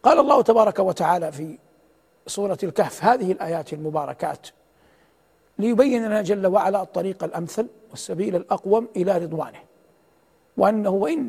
قال الله تبارك وتعالى في سورة الكهف هذه الآيات المباركات ليبين لنا جل وعلا الطريق الأمثل والسبيل الأقوم إلى رضوانه، وأنه وإن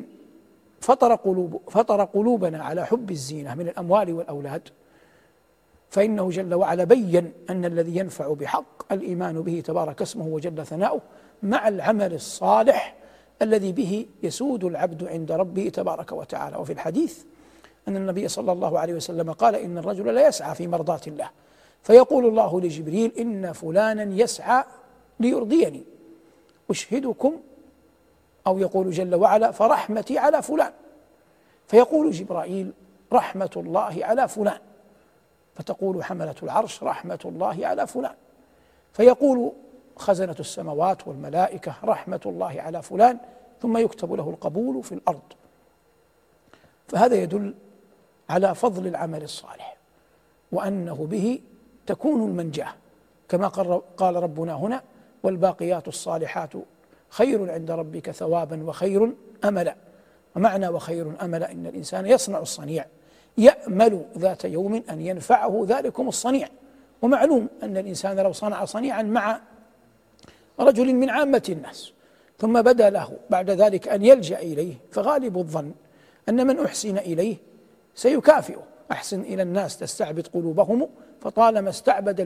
فطر قلوبنا على حب الزينة من الأموال والأولاد، فإنه جل وعلا بين أن الذي ينفع بحق الإيمان به تبارك اسمه وجل ثناؤه مع العمل الصالح الذي به يسود العبد عند ربه تبارك وتعالى. وفي الحديث أن النبي صلى الله عليه وسلم قال: إن الرجل لا يسعى في مرضاة الله فيقول الله لجبريل: إن فلانا يسعى ليرضيني أشهدكم، أو يقول جل وعلا: فرحمتي على فلان، فيقول جبرائيل: رحمة الله على فلان، فتقول حملة العرش: رحمة الله على فلان، فيقول خزنة السماوات والملائكة: رحمة الله على فلان، ثم يكتب له القبول في الأرض. فهذا يدل على فضل العمل الصالح، وأنه به تكون المنجاة، كما قال ربنا هنا: والباقيات الصالحات خير عند ربك ثوابا وخير أملا. ومعنى وخير أملا إن الإنسان يصنع الصنيع يأمل ذات يوم أن ينفعه ذلكم الصنيع. ومعلوم أن الإنسان لو صنع صنيعا مع رجل من عامة الناس ثم بدا له بعد ذلك أن يلجأ إليه، فغالب الظن أن من أحسن إليه سيكافئه. أحسن إلى الناس تستعبد قلوبهم، فطالما استعبد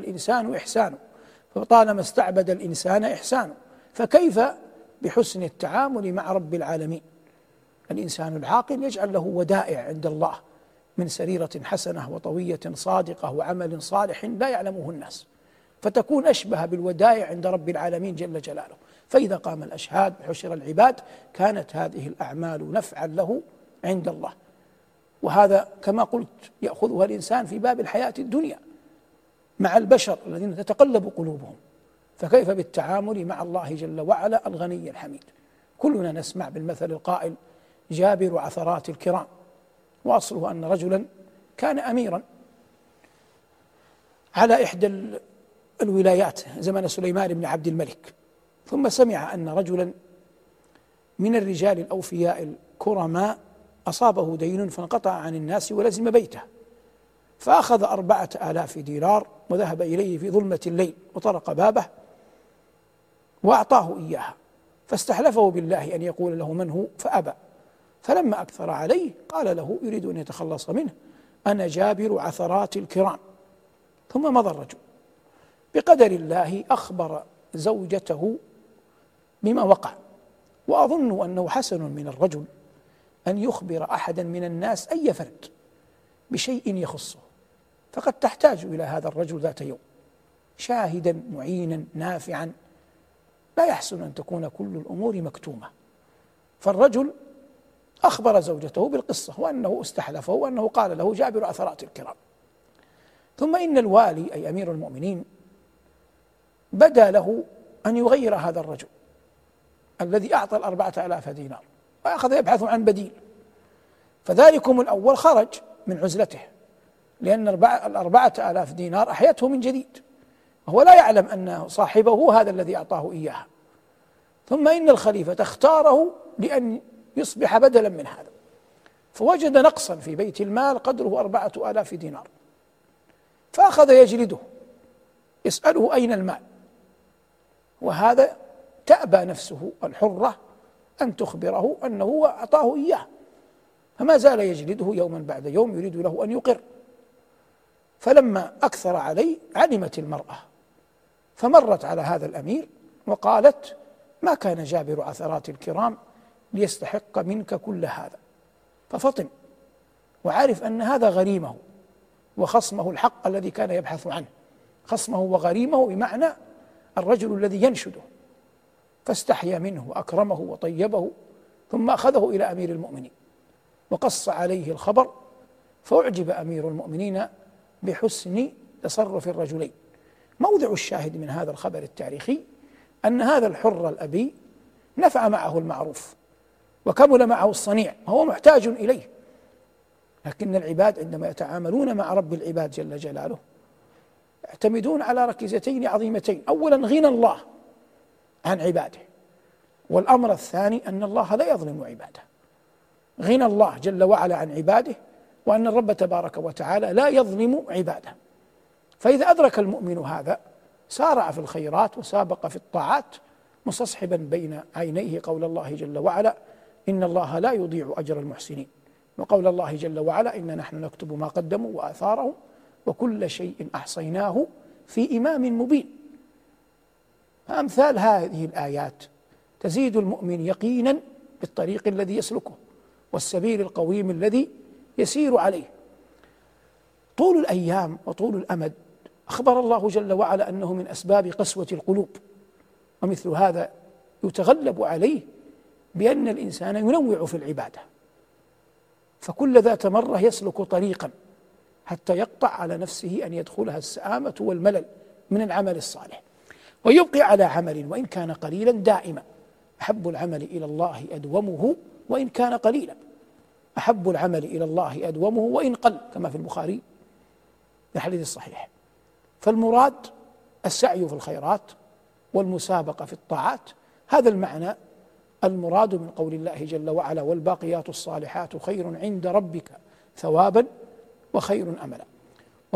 الإنسان إحسانه، فكيف بحسن التعامل مع رب العالمين؟ الإنسان العاقل يجعل له ودائع عند الله من سريرة حسنة وطوية صادقة وعمل صالح لا يعلمه الناس، فتكون أشبه بالودائع عند رب العالمين جل جلاله. فإذا قام الأشهاد وحشر العباد كانت هذه الأعمال نفعا له عند الله. وهذا كما قلت يأخذها الإنسان في باب الحياة الدنيا مع البشر الذين تتقلب قلوبهم، فكيف بالتعامل مع الله جل وعلا الغني الحميد؟ كلنا نسمع بالمثل القائل: جابر عثرات الكرام. وأصله أن رجلا كان أميرا على إحدى الولايات زمن سليمان بن عبد الملك، ثم سمع أن رجلا من الرجال الأوفياء الكرماء أصابه دين فانقطع عن الناس ولزم بيته، فأخذ 4000 دينار وذهب إليه في ظلمة الليل وطرق بابه وأعطاه إياها، فاستحلفه بالله أن يقول له من هو فأبى، فلما أكثر عليه قال له يريد أن يتخلص منه: أنا جابر عثرات الكرام. ثم مضى الرجل، بقدر الله أخبر زوجته بما وقع. وأظن أنه حسن من الرجل أن يخبر أحدا من الناس أي فرد بشيء يخصه، فقد تحتاج إلى هذا الرجل ذات يوم شاهدا معينا نافعا. لا يحسن أن تكون كل الأمور مكتومة. فالرجل أخبر زوجته بالقصة وأنه استحلفه وأنه قال له جابر عثرات الكرام. ثم إن الوالي أي أمير المؤمنين بدا له أن يغير هذا الرجل الذي أعطى 4000 دينار وأخذ يبحث عن بديل. فذلكم الأول خرج من عزلته، لأن 4000 دينار أحيته من جديد، وهو لا يعلم أن صاحبه هو هذا الذي أعطاه إياها. ثم إن الخليفة اختاره لأن يصبح بدلا من هذا، فوجد نقصا في بيت المال قدره 4000 دينار، فأخذ يجلده يسأله أين المال، وهذا تأبى نفسه الحرة أن تخبره أنه أعطاه إياه، فما زال يجلده يوما بعد يوم يريد له أن يقر. فلما أكثر عليه علمت المرأة، فمرت على هذا الأمير وقالت: ما كان جابر عثرات الكرام ليستحق منك كل هذا. ففطن وعرف أن هذا غريمه وخصمه الحق الذي كان يبحث عنه، خصمه وغريمه بمعنى الرجل الذي ينشده، فاستحيا منه وأكرمه وطيبه، ثم أخذه إلى أمير المؤمنين وقص عليه الخبر، فأعجب أمير المؤمنين بحسن تصرف الرجلين. موضع الشاهد من هذا الخبر التاريخي أن هذا الحر الأبي نفع معه المعروف وكمل معه الصنيع وهو محتاج إليه، لكن العباد عندما يتعاملون مع رب العباد جل جلاله يعتمدون على ركيزتين عظيمتين: أولا غنى الله عن عباده، والأمر الثاني أن الله لا يظلم عباده. غنى الله جل وعلا عن عباده، وأن الرب تبارك وتعالى لا يظلم عباده. فإذا أدرك المؤمن هذا سارع في الخيرات وسابق في الطاعات، مستصحبا بين عينيه قول الله جل وعلا: إن الله لا يضيع أجر المحسنين، وقول الله جل وعلا: إنا نحن نكتب ما قدموا وآثارهم وكل شيء أحصيناه في إمام مبين. فأمثال هذه الآيات تزيد المؤمن يقينا بالطريق الذي يسلكه والسبيل القويم الذي يسير عليه. طول الأيام وطول الأمد أخبر الله جل وعلا أنه من أسباب قسوة القلوب، ومثل هذا يتغلب عليه بأن الإنسان ينوع في العبادة، فكل ذات مرة يسلك طريقا حتى يقطع على نفسه أن يدخلها السآمة والملل من العمل الصالح، ويبقي على عمل وإن كان قليلا دائما. أحب العمل إلى الله أدومه وإن كان قليلا، أحب العمل إلى الله أدومه وإن قل، كما في البخاري في الحديث الصحيح. فالمراد السعي في الخيرات والمسابقة في الطاعات، هذا المعنى المراد من قول الله جل وعلا: والباقيات الصالحات خير عند ربك ثوابا وخير أملا.